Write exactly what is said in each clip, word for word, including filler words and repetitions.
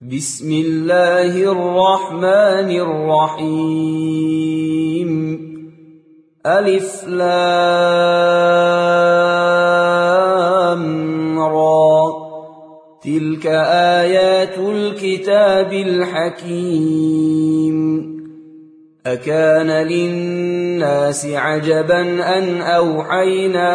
بسم الله الرحمن الرحيم. ألف لام را. تلك آيات الكتاب الحكيم. أكان للناس عجبا أن أوحينا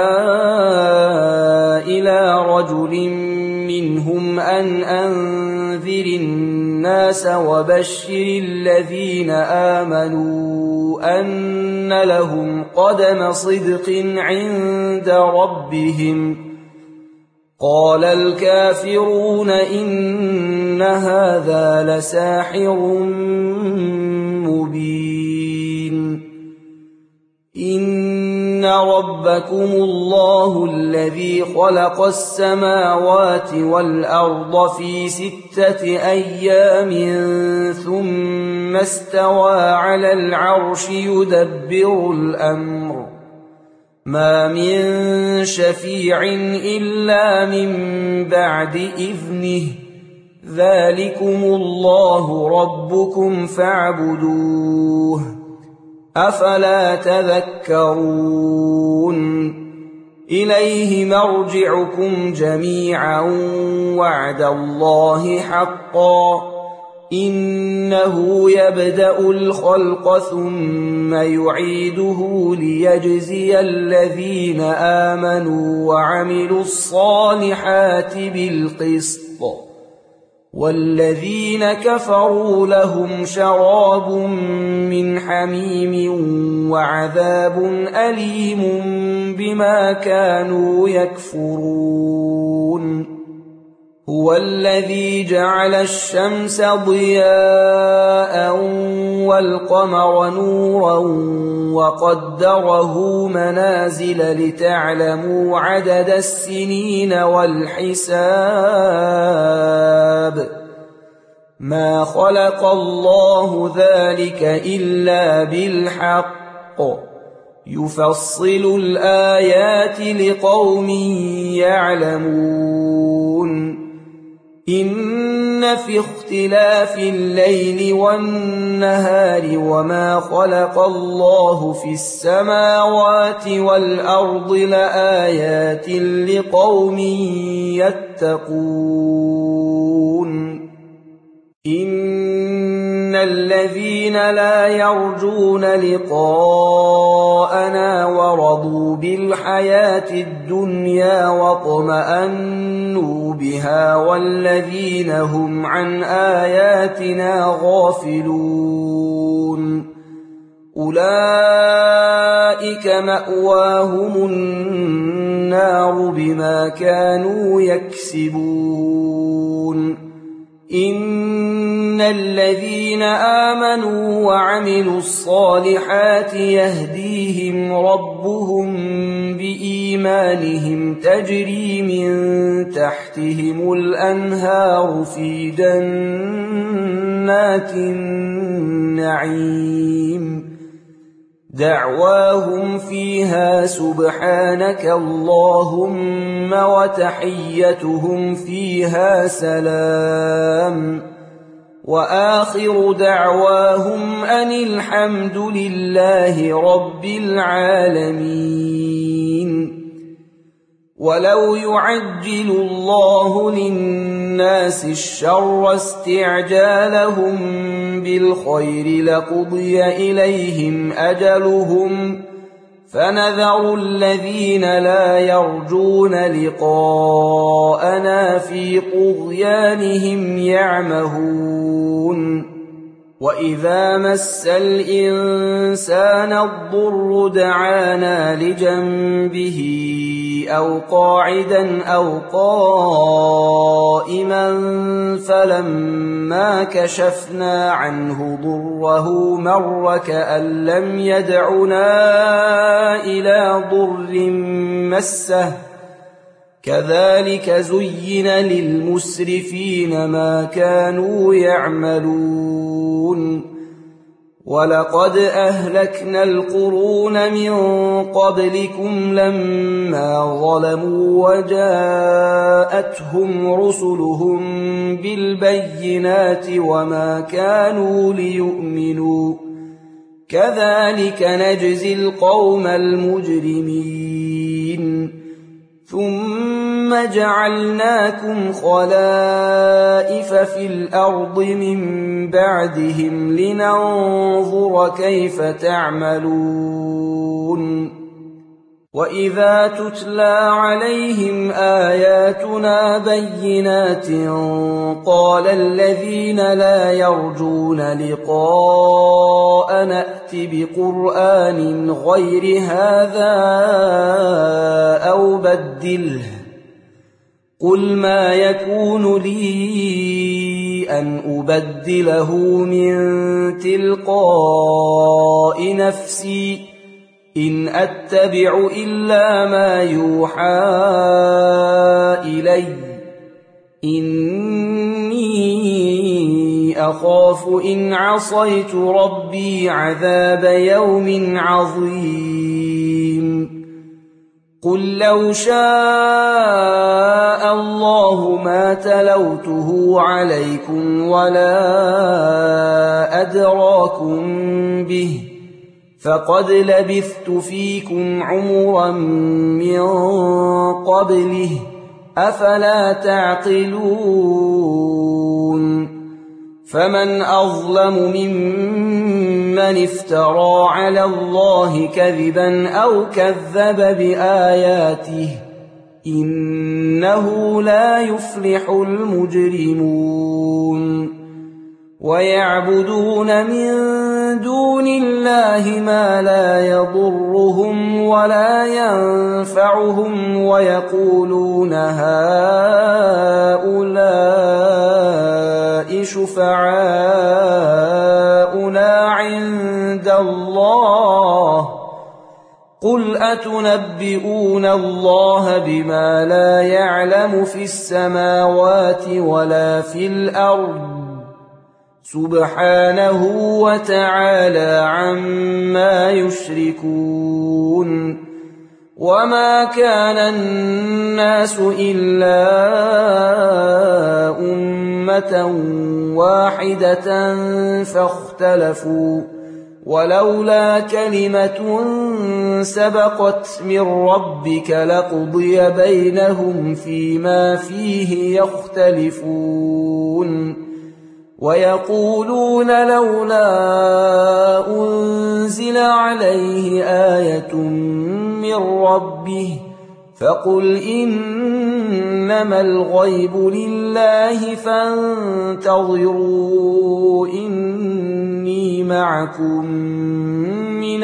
إلى رجل منهم أن أنذر الناس وبشر الذين آمنوا أن لهم قدم صدق عند ربهم. قال الكافرون إن هذا لساحر مبين. إن ربكم الله الذي خلق السماوات والأرض في ستة أيام ثم استوى على العرش يدبر الأمر. ما من شفيع إلا من بعد إذنه. ذلكم الله ربكم فاعبدوه. أفلا تذكرون. إليه مرجعكم جميعا وعد الله حقا. إنه يبدأ الخلق ثم يعيده ليجزي الذين آمنوا وعملوا الصالحات بالقسط. والذين كفروا لهم شراب من حميم وعذاب أليم بما كانوا يكفرون. هو الذي جعل الشمس ضياء والقمر نورا وقدره منازل لتعلموا عدد السنين والحساب. ما خلق الله ذلك إلا بالحق. يفصل الآيات لقوم يعلمون. إن في اختلاف الليل والنهار وما خلق الله في السماوات والأرض لآيات لقوم يتقون. إن الذين لا يرجون لقاءنا ورضوا بالحياة الدنيا واطمأنوا بها والذين هم عن آياتنا غافلون أولئك مأواهم النار بما كانوا يكسبون. إن الذين آمنوا وعملوا الصالحات يهديهم ربهم بإيمانهم تجري من تحتهم الأنهار في جنات النعيم. دعواهم فيها سبحانك اللهم وتحيتهم فيها سلام. وآخر دعواهم أن الحمد لله رب العالمين. ولو يعجل الله للناس الشر استعجالهم بالخير لقضي إليهم أجلهم. فنذر الذين لا يرجون لقاءنا في طغيانهم يعمهون. وإذا مس الإنسان الضر دعانا لجنبه أو قاعدا أو قائما فلما كشفنا عنه ضره مر كأن لم يدعنا إلى ضر مسه. كذلك زين للمسرفين ما كانوا يعملون. وَلَقَدْ أَهْلَكْنَا الْقُرُونَ مِنْ قَبْلِكُمْ لَمَّا ظَلَمُوا وَجَاءَتْهُمْ رُسُلُهُم بِالْبَيِّنَاتِ وَمَا كَانُوا لِيُؤْمِنُوا كَذَلِكَ نَجْزِي الْقَوْمَ الْمُجْرِمِينَ ثُمَّ جَعَلْنَاكُمْ خَلَائِفَ فِي الْأَرْضِ مِنْ بَعْدِهِمْ لِنَنْظُرَ كَيْفَ تَعْمَلُونَ وَإِذَا تُتْلَى عَلَيْهِمْ آيَاتُنَا بَيِّنَاتٍ قَالَ الَّذِينَ لَا يَرْجُونَ لِقَاءَنَا ائْتِ بِقُرْآنٍ غَيْرِ هَذَا أَوْ بَدِّلْهُ قُلْ مَا يَكُونُ لِي أَنْ أُبَدِّلَهُ مِنْ تِلْقَاءِ نَفْسِي إِنْ أَتَّبِعُ إِلَّا مَا يُوحَى إِلَيَّ إِنِّي أَخَافُ إِنْ عَصَيْتُ رَبِّي عَذَابَ يَوْمٍ عَظِيمٍ قُل لَّوْ شَاءَ اللَّهُ مَا تَلَوْتُهُ عَلَيْكُمْ وَلَا أَدْرَاكُمْ بِهِ فَقَدْ لَبِثْتُ فِيكُمْ عُمُرًا مِّن قَبْلِهِ أَفَلَا تَعْقِلُونَ فَمَنْ أَظْلَمُ مِمَّنِ افْتَرَىٰ عَلَى اللَّهِ كَذِبًا أَوْ كَذَّبَ بِآيَاتِهِ إِنَّهُ لَا يُفْلِحُ الْمُجْرِمُونَ وَيَعْبُدُونَ مِن دُونِ اللَّهِ مَا لَا يَضُرُّهُمْ وَلَا يَنفَعُهُمْ وَيَقُولُونَ هَٰؤُلَاءِ شُفَعَاؤُنَا عِندَ اللَّهِ قُلْ أَتُنَبِّئُونَ اللَّهَ بِمَا لَا يَعْلَمُ فِي السَّمَاوَاتِ وَلَا فِي الْأَرْضِ سُبْحَانَهُ وَتَعَالَى عَمَّا يُشْرِكُونَ وَمَا كَانَ النَّاسُ إِلَّا أُمَّةً وَاحِدَةً فَاخْتَلَفُوا وَلَوْلَا كَلِمَةٌ سَبَقَتْ مِنْ رَبِّكَ لَقُضِيَ بَيْنَهُمْ فِيمَا فِيهِ يَخْتَلِفُونَ وَيَقُولُونَ لَوْلَا أُنْزِلَ عَلَيْهِ آيَةٌ مِّن رَّبِّهِ فَقُلْ إِنَّمَا الْغَيْبُ لِلَّهِ فَانتَظِرُوا إِنِّي مَعَكُمْ مِنَ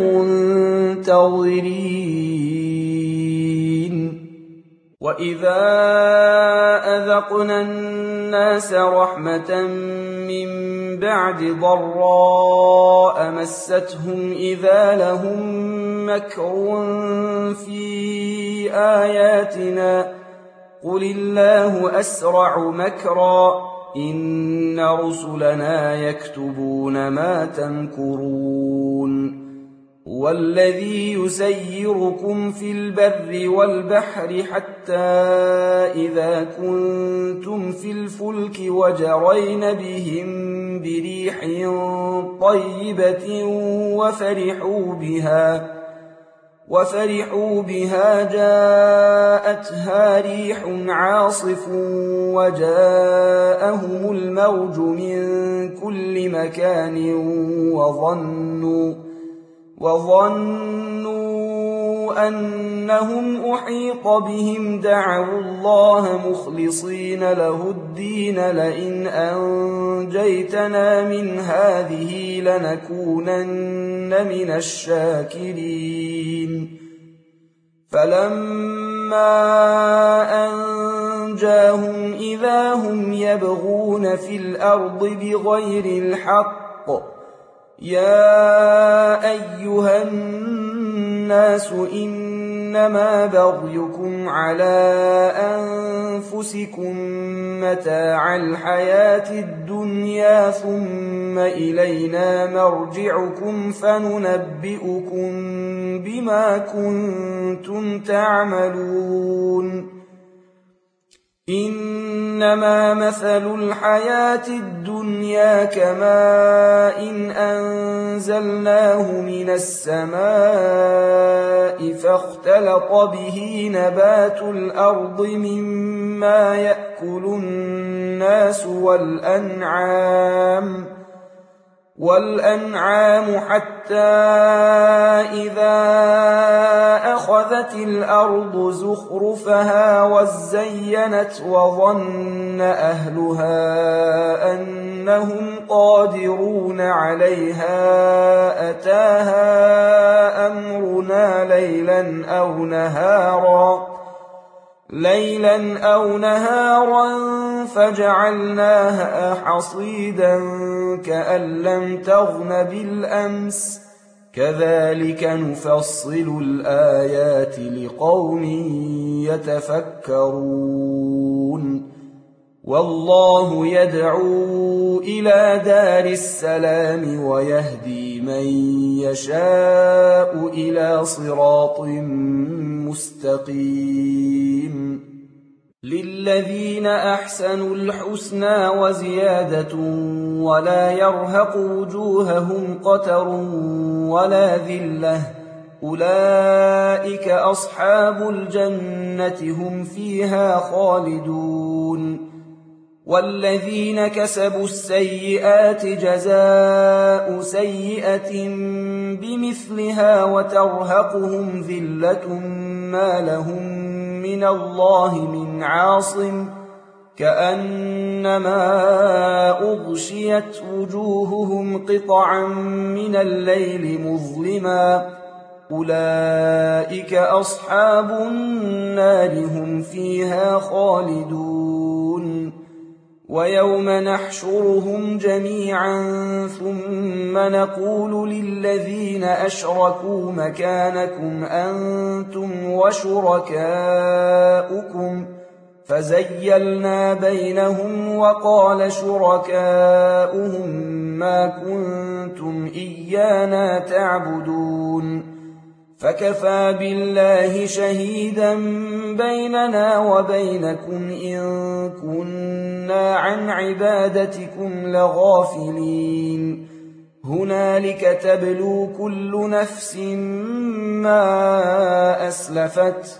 الْمُنتَظِرِينَ وَإِذَا أَذَقْنَا النَّاسَ رَحْمَةً مِّن بَعْدِ ضَرَّاءَ مَسَّتْهُمْ إِذَا لَهُم مَّكْرٌ فِي آيَاتِنَا قُلِ اللَّهُ أَسْرَعُ مَكْرًا إِنَّ رُسُلَنَا يَكْتُبُونَ مَا تَمْكُرُونَ وَالَّذِي يُسَيِّرُكُمْ فِي الْبَرِّ وَالْبَحْرِ حَتَّى إِذَا كُنتُمْ فِي الْفُلْكِ وَجَرَيْنَ بِهِم بِرِيحٍ طَيِّبَةٍ وَفَرِحُوا بِهَا وَفَرِحُوا بِهَا جَاءَتْهَا رِيحٌ عَاصِفٌ وَجَاءَهُمُ الْمَوْجُ مِن كُلِّ مَكَانٍ وَظَنُّوا وَظَنُّوا أَنَّهُمْ أُحِيطَ بِهِمْ دَعَوُا اللَّهَ مُخْلِصِينَ لَهُ الدِّينَ لَئِنْ أَنجَيْتَنَا مِنْ هَٰذِهِ لَنَكُونَنَّ مِنَ الشَّاكِرِينَ فَلَمَّا أَنجَاهُمْ إِذَا هُمْ يَبْغُونَ فِي الْأَرْضِ بِغَيْرِ الْحَقِّ يَا أَيُّهَا النَّاسُ إِنَّ إنما بغيكم على أنفسكم متاع الحياة الدنيا ثم إلينا مرجعكم فننبئكم بما كنتم تعملون إنما مثل الحياة الدنيا كماء إن أنزلناه من السماء فاختلط به نبات الأرض مما يأكل الناس والأنعام والأنعام حتى إذا أخذت الأرض زخرفها وزينت وظن أهلها أنهم قادرون عليها أتاها أمرنا ليلا أو نهارا ليلا أو نهارا فجعلناها حصيدا كأن لم تغن بالأمس كذلك نفصل الآيات لقوم يتفكرون والله يدعو إلى دار السلام ويهدي من يشاء إلى صراط مستقيم للذين أحسنوا الحسنى وزيادة ولا يرهق وجوههم قتر ولا ذلة أولئك أصحاب الجنة هم فيها خالدون والذين كسبوا السيئات جزاء سيئة بمثلها وترهقهم ذلة ما لهم من الله من عاصم كأنما أغشيت وجوههم قطعا من الليل مظلما أولئك أصحاب النار هم فيها خالدون ويوم نحشرهم جميعا ثم نقول للذين أشركوا مكانكم أنتم وشركاؤكم فزيلنا بينهم وقال شركاؤهم ما كنتم إيانا تعبدون فكفى بالله شهيدا بيننا وبينكم إن كنا عن عبادتكم لغافلين هنالك تبلو كل نفس ما أسلفت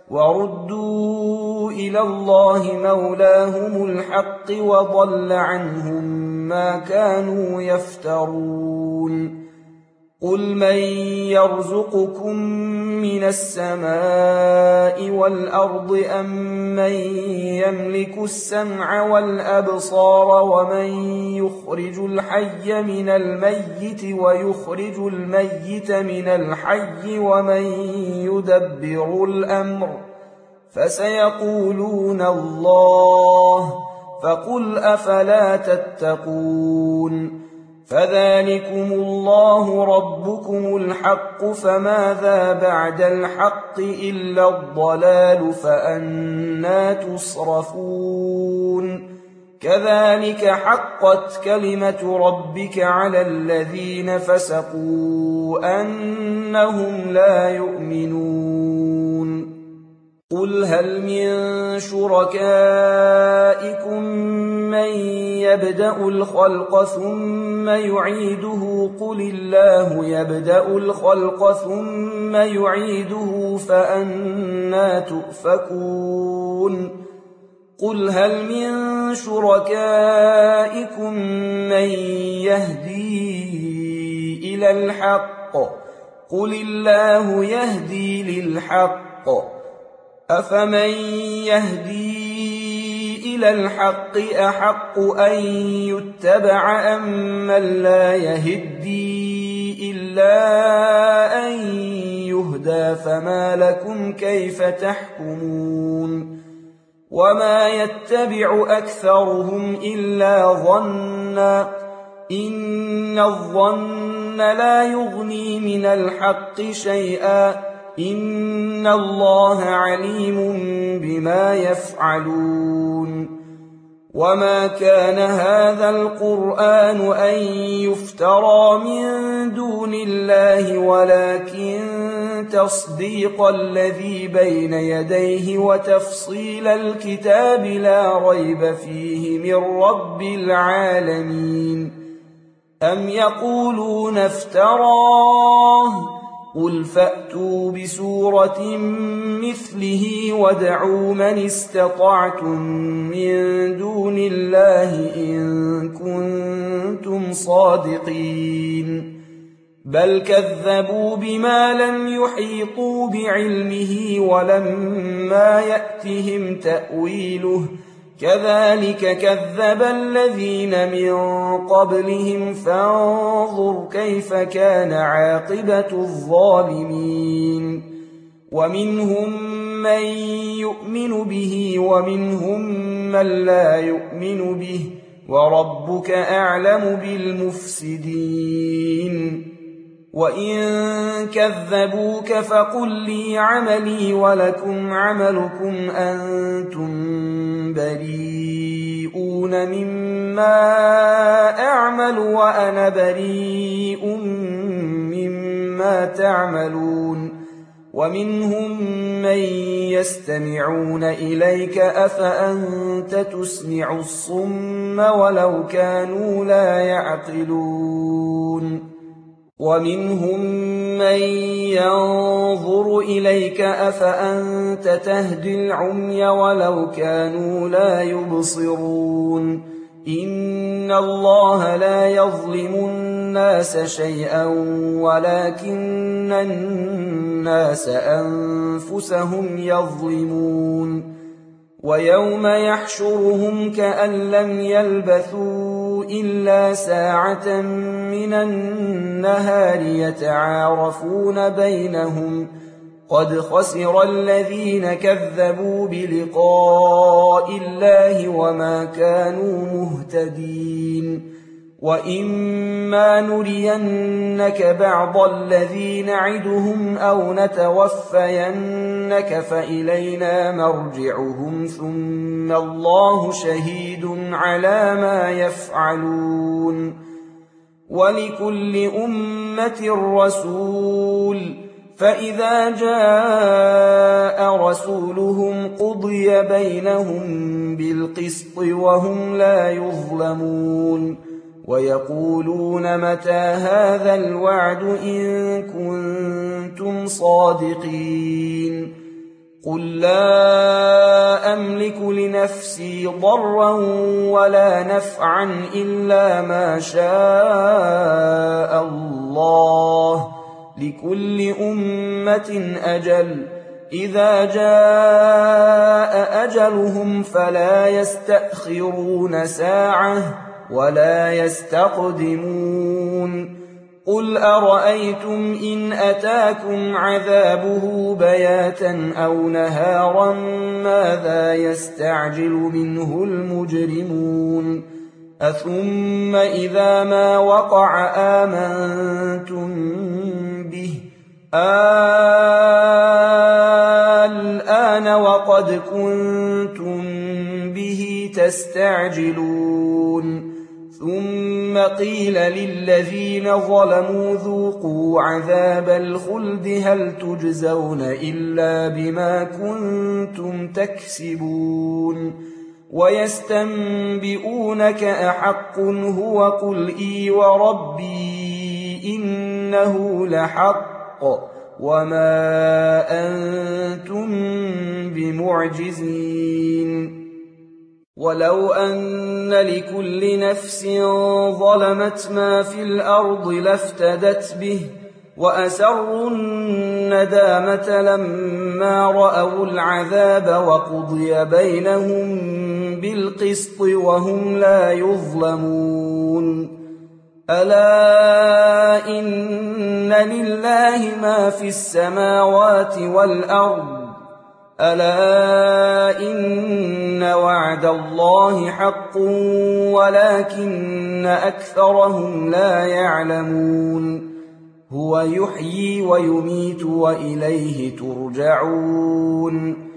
وردوا إلى الله مولاهم الحق وضل عنهم ما كانوا يفترون قل من يرزقكم من السماء والأرض أم من يملك السمع والأبصار ومن يخرج الحي من الميت ويخرج الميت من الحي ومن يدبر الأمر فسيقولون الله فقل أفلا تتقون فذلكم الله ربكم الحق فماذا بعد الحق إلا الضلال فأنى تصرفون كذلك حقت كلمة ربك على الذين فسقوا أنهم لا يؤمنون قل هل من شركائكم من يبدأ الخلق ثم يعيده قل الله يبدأ الخلق ثم يعيده فأنى تؤفكون قل هل من شركائكم من يهدي إلى الحق قل الله يهدي للحق أفمن يهدي إلى الحق أحق أن يتبع أم من لا يهدي إلا أن يهدى فما لكم كيف تحكمون وما يتبع أكثرهم إلا ظنا إن الظن لا يغني من الحق شيئا إن الله عليم بما يفعلون وما كان هذا القرآن أن يفترى من دون الله ولكن تصديق الذي بين يديه وتفصيل الكتاب لا ريب فيه من رب العالمين أم يقولون افتراه قل فأتوا بسورة مثله وادعوا من استطعتم من دون الله إن كنتم صادقين بل كذبوا بما لم يحيطوا بعلمه ولما يأتهم تأويله كذلك كذب الذين من قبلهم فانظر كيف كان عاقبة الظالمين ومنهم من يؤمن به ومنهم من لا يؤمن به وربك أعلم بالمفسدين وإن كذبوك فقل لي عملي ولكم عملكم أنتم بريئون مما أعمل وأنا بريء مما تعملون ومنهم من يستمعون إليك أفأنت تسمع الصم ولو كانوا لا يعقلون ومنهم من ينظر إليك أفأنت تهدي العمي ولو كانوا لا يبصرون إن الله لا يظلم الناس شيئا ولكن الناس أنفسهم يظلمون ويوم يحشرهم كأن لم يلبثوا إلا ساعة من النهار يتعارفون بينهم قد خسر الذين كذبوا بلقاء الله وما كانوا مهتدين وإما نرينك بعض الذي نعدهم أو نتوفينك فإلينا مرجعهم ثم الله شهيد على ما يفعلون ولكل أمة رسول فإذا جاء رسولهم قضي بينهم بالقسط وهم لا يظلمون ويقولون متى هذا الوعد إن كنتم صادقين قل لا أملك لنفسي ضرا ولا نفعا إلا ما شاء الله لكل أمة أجل إذا جاء أجلهم فلا يستأخرون ساعة ولا يستقدمون قل أرأيتم إن أتاكم عذابه بياتا أو نهارا ماذا يستعجل منه المجرمون أثم إذا ما وقع آمنتم به الآن وقد كنتم به تستعجلون ثم قيل للذين ظلموا ذوقوا عذاب الخلد هل تجزون إلا بما كنتم تكسبون ويستنبئونك أحق هو قل إي وربي إنه لحق وما أنتم بمعجزين ولو أن لكل نفس ظلمت ما في الأرض لافتدت به وأسروا الندامة لما رأوا العذاب وقضي بينهم بالقسط وهم لا يظلمون ألا إن لله ما في السماوات والأرض ألا إن وعد الله حق ولكن أكثرهم لا يعلمون هو يحيي ويميت وإليه ترجعون.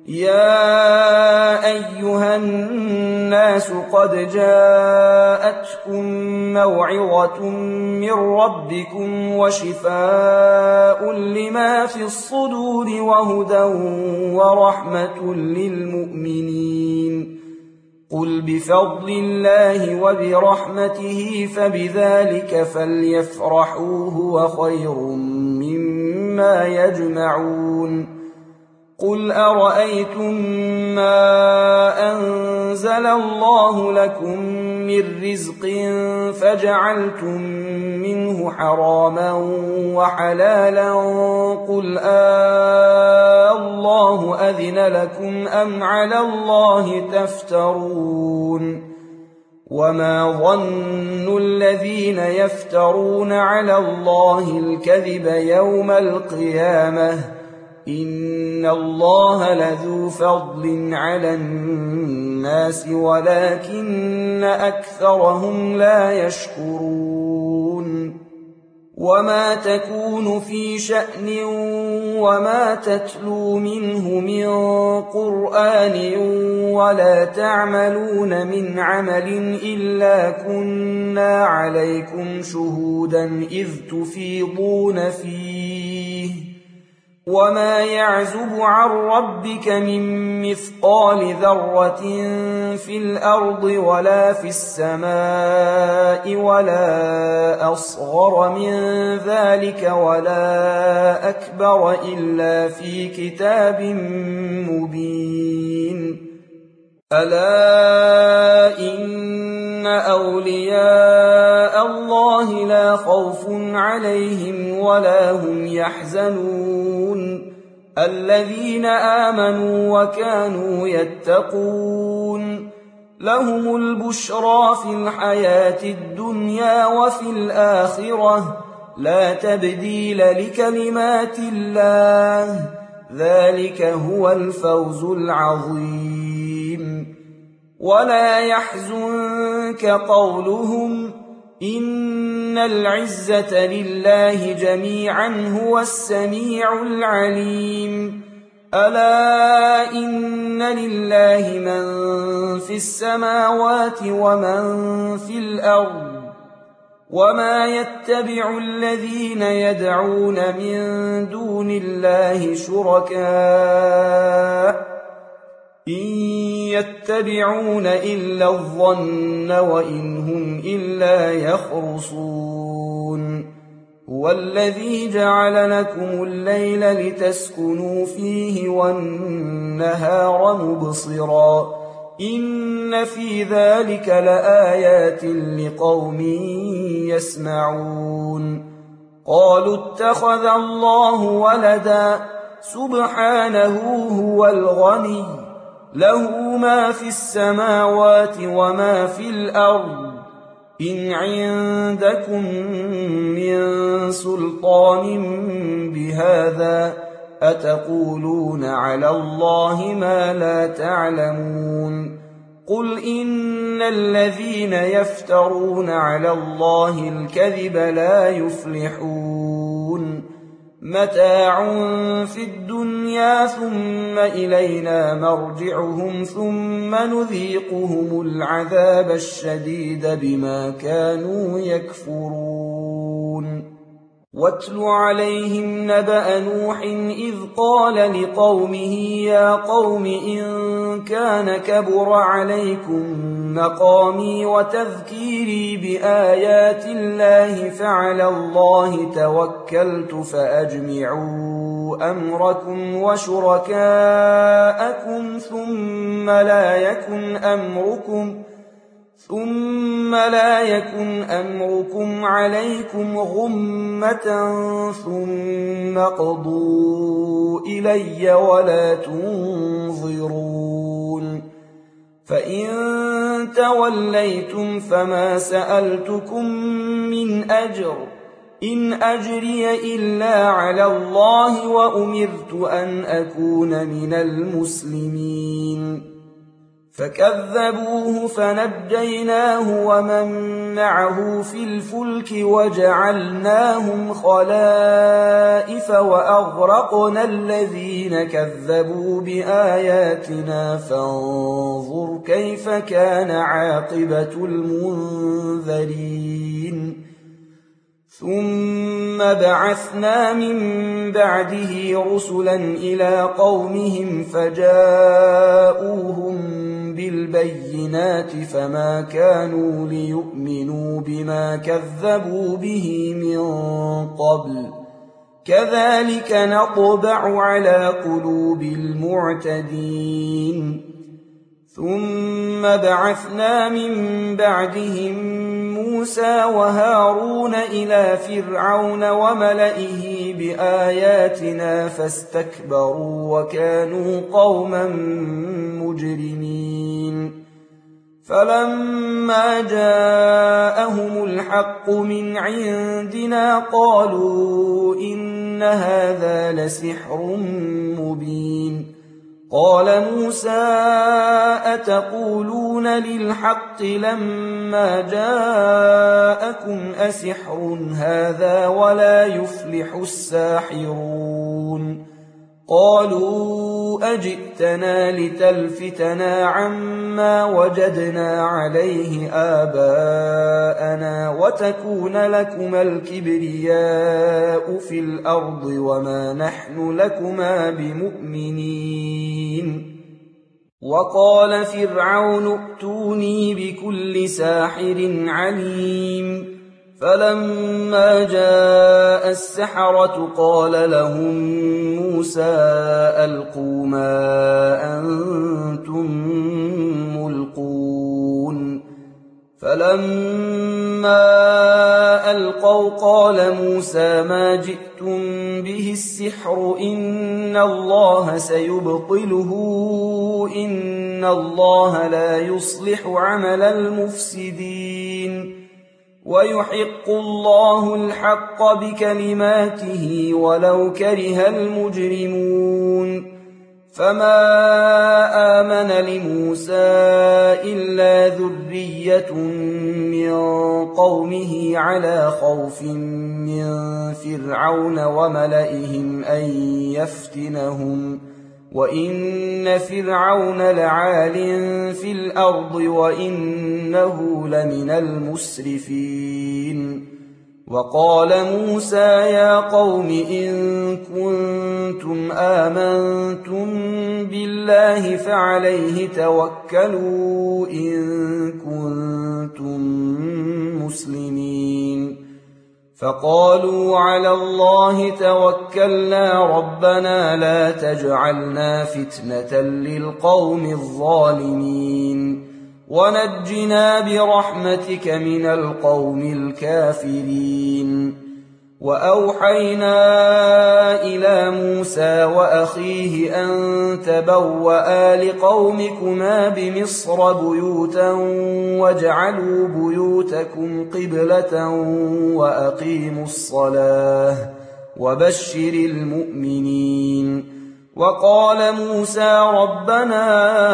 يا أيها الناس قد جاءتكم موعظة من ربكم وشفاء لما في الصدور وهدى ورحمة للمؤمنين. قل بفضل الله وبرحمته فبذلك فليفرحوا هو خير مما يجمعون. قل أرأيتم ما أنزل الله لكم من رزق فجعلتم منه حراما وحلالا قل آه الله أذن لكم أم على الله تفترون. وما ظن الذين يفترون على الله الكذب يوم القيامة إن الله لذو فضل على الناس ولكن أكثرهم لا يشكرون. وما تكون في شأن وما تتلو منه من قرآن ولا تعملون من عمل إلا كنا عليكم شهودا إذ تفيضون فيه. وما يعزب عن ربك من مثقال ذرة في الأرض ولا في السماء ولا أصغر من ذلك ولا أكبر إلا في كتاب مبين. ألا إن أولياء الله لا خوف عليهم ولا هم يحزنون الذين آمنوا وكانوا يتقون. لهم البشرى في الحياة الدنيا وفي الآخرة لا تبديل لكلمات الله ذلك هو الفوز العظيم. ولا يحزنك قولهم إن العزة لله جميعا هو السميع العليم. ألا إن لله من في السماوات ومن في الأرض وما يتبع الذين يدعون من دون الله شركاء إن يتبعون إلا الظن وإن هم إلا يخرصون. هو الذي جعل لكم الليل لتسكنوا فيه والنهار مبصرا إن في ذلك لآيات لقوم يسمعون. قالوا اتخذ الله ولدا سبحانه هو الغني له ما في السماوات وما في الأرض إن عندكم من سلطان بهذا أتقولون على الله ما لا تعلمون. قل إن الذين يفترون على الله الكذب لا يفلحون. متاع في الدنيا ثم إلينا مرجعهم ثم نذيقهم العذاب الشديد بما كانوا يكفرون. واتل عليهم نبأ نوح إذ قال لقومه يا قوم إن كان كبر عليكم مقامي وتذكيري بآيات الله فعلى الله توكلت فأجمعوا أمركم وشركاءكم ثم لا يكن أمركم ثم لا يكن أمركم عليكم غمة ثم قضوا إلي ولا تنظرون. فإن توليتم فما سألتكم من أجر إن أجري إلا على الله وأمرت أن أكون من المسلمين. فكذبوه فنجيناه ومن معه في الفلك وجعلناهم خلائف وأغرقنا الذين كذبوا بآياتنا فانظر كيف كان عاقبة المنذرين ثم بعثنا من بعده رسلا إلى قومهم فجاءوهم بالبينات فما كانوا ليؤمنوا بما كذبوا به من قبل كذلك نطبع على قلوب المعتدين ثم بعثنا من بعدهم موسى وهارون إلى فرعون وملئه بآياتنا فاستكبروا وكانوا قوما مجرمين فلما جاءهم الحق من عندنا قالوا إن هذا لسحر مبين قال موسى أتقولون للحق لما جاءكم أسحر هذا ولا يفلح الساحرون قالوا أجئتنا لتلفتنا عما وجدنا عليه آباءنا وتكون لكما الكبرياء في الأرض وما نحن لكما بمؤمنين وقال فرعون ائتوني بكل ساحر عليم فلما جاء السحرة قال لهم موسى ألقوا ما أنتم ملقون فلما ألقوا قال موسى ما جئتم به السحر إن الله سيبطله إن الله لا يصلح عمل المفسدين ويحق الله الحق بكلماته ولو كره المجرمون فما آمن لموسى إلا ذرية من قومه على خوف من فرعون وملئهم أن يفتنهم وإن فرعون لعال في الأرض وإنه لمن المسرفين وقال موسى يا قوم إن كنتم آمنتم بالله فعليه توكلوا إن كنتم مسلمين فقالوا على الله توكلنا ربنا لا تجعلنا فتنة للقوم الظالمين ونجنا برحمتك من القوم الكافرين وأوحينا إلى موسى وأخيه أن تبوأ لقومكما بمصر بيوتا واجعلوا بيوتكم قبلة وأقيموا الصلاة وبشر المؤمنين وقال موسى ربنا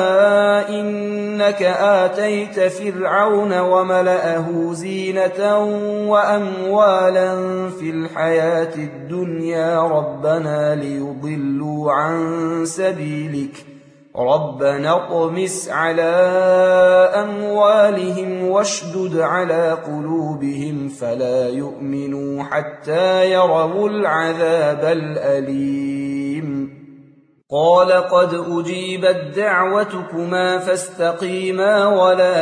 إنك آتيت فرعون وملأه زينة وأموالا في الحياة الدنيا ربنا ليضلوا عن سبيلك ربنا اطمس على أموالهم واشدد على قلوبهم فلا يؤمنوا حتى يروا العذاب الأليم قال قد أجيبت دعوتكما فاستقيما ولا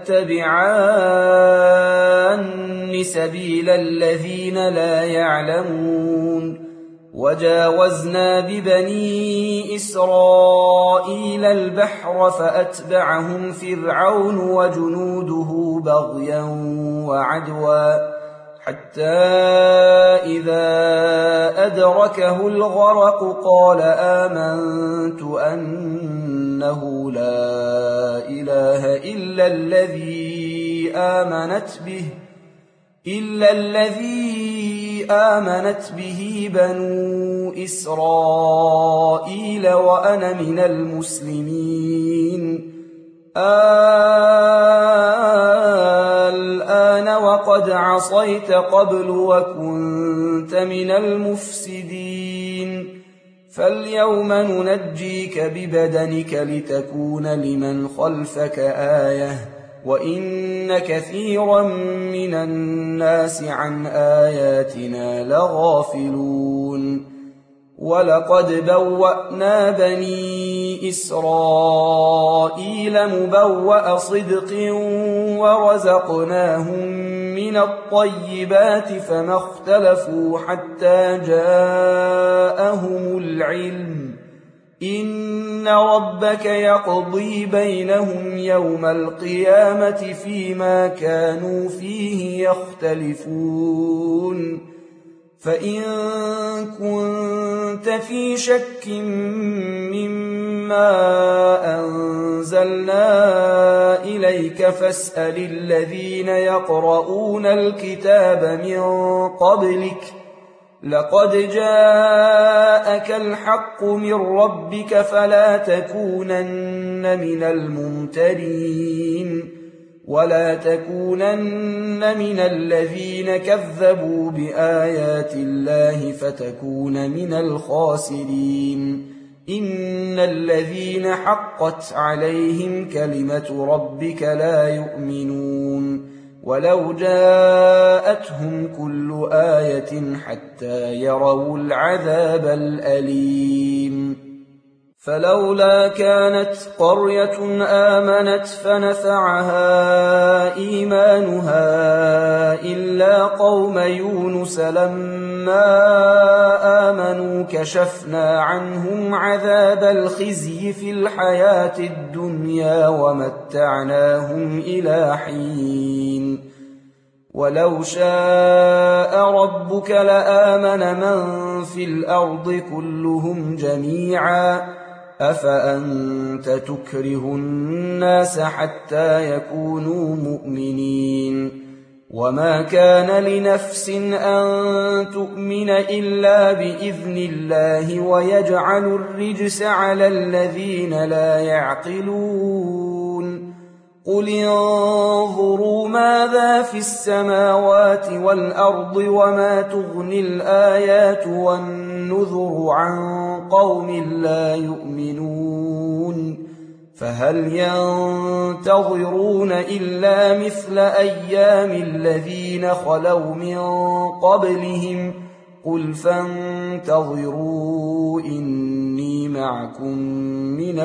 تتبعان سبيل الذين لا يعلمون وجاوزنا ببني إسرائيل البحر فأتبعهم فرعون وجنوده بغيا وعدوا حتى إذا أدركه الغرق قال آمنت أنه لا إله إلا الذي آمنت به إلا الذي آمنت به بنو إسرائيل وأنا من المسلمين الآن وقد عصيت قبل وكنت من المفسدين فاليوم ننجيك ببدنك لتكون لمن خلفك آية وإن كثيرا من الناس عن آياتنا لغافلون ولقد بوأنا بني إسرائيل مبوأ صدق ورزقناهم من الطيبات فما اختلفوا حتى جاءهم العلم إن ربك يقضي بينهم يوم القيامة فيما كانوا فيه يختلفون فإن كنت في شك مما أنزلنا إليك فاسأل الذين يقرؤون الكتاب من قبلك لقد جاءك الحق من ربك فلا تكونن من الممترين ولا تكونن من الذين كذبوا بآيات الله فتكون من الخاسرين إن الذين حقت عليهم كلمة ربك لا يؤمنون ولو جاءتهم كل آية حتى يروا العذاب الأليم فلولا كانت قرية آمنت فنفعها إيمانها إلا قوم يونس لما آمنوا كشفنا عنهم عذاب الخزي في الحياة الدنيا ومتعناهم إلى حين ولو شاء ربك لآمن من في الأرض كلهم جميعا أفأنت تكره الناس حتى يكونوا مؤمنين وما كان لنفس أن تؤمن إلا بإذن الله ويجعل الرجس على الذين لا يعقلون قل انظروا ماذا في السماوات والأرض وما تغني الآيات والنذر عن قوم لا يؤمنون فهل ينتظرون إلا مثل أيام الذين خلوا من قبلهم قل فانتظروا إني معكم من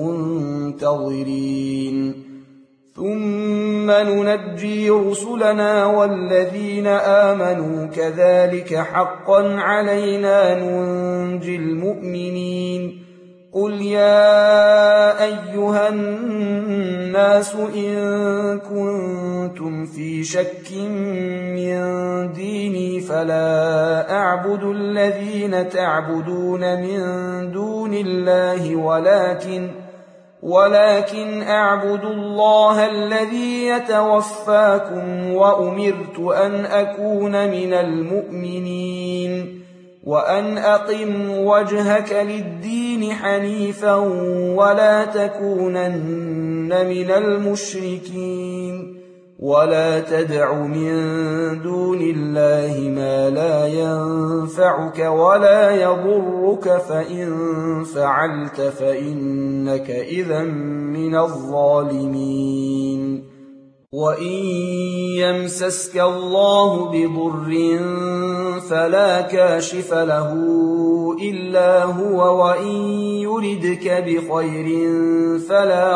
المنتظرين ثم ننجي رسلنا والذين آمنوا كذلك حقا علينا ننجي المؤمنين قل يا أيها الناس إن كنتم في شك من ديني فلا أعبد الذين تعبدون من دون الله ولكن ولكن أعبد الله الذي يتوفاكم وأمرت أن أكون من المؤمنين وأن أقم وجهك للدين حنيفا ولا تكونن من المشركين ولا تدع من دون الله ما لا ينفعك ولا يضرك فإن فعلت فإنك إذا من الظالمين وإن يمسسك الله بضر فلا كاشف له إلا هو وإن يردك بخير فلا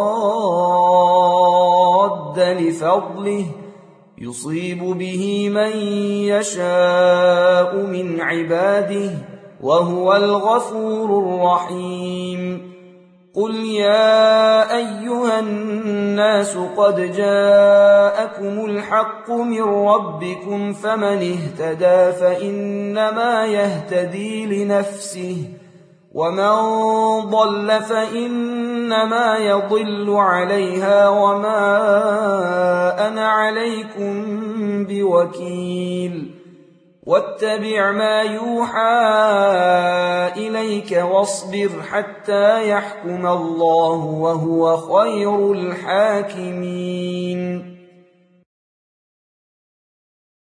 راد لفضله يصيب به من يشاء من عباده وهو الغفور الرحيم قل يا أيها الناس قد جاءكم الحق من ربكم فمن اهتدى فإنما يهتدي لنفسه ومن ضل فإنما يضل عليها وما أنا عليكم بوكيل واتبع ما يوحى إليك واصبر حتى يحكم الله وهو خير الحاكمين.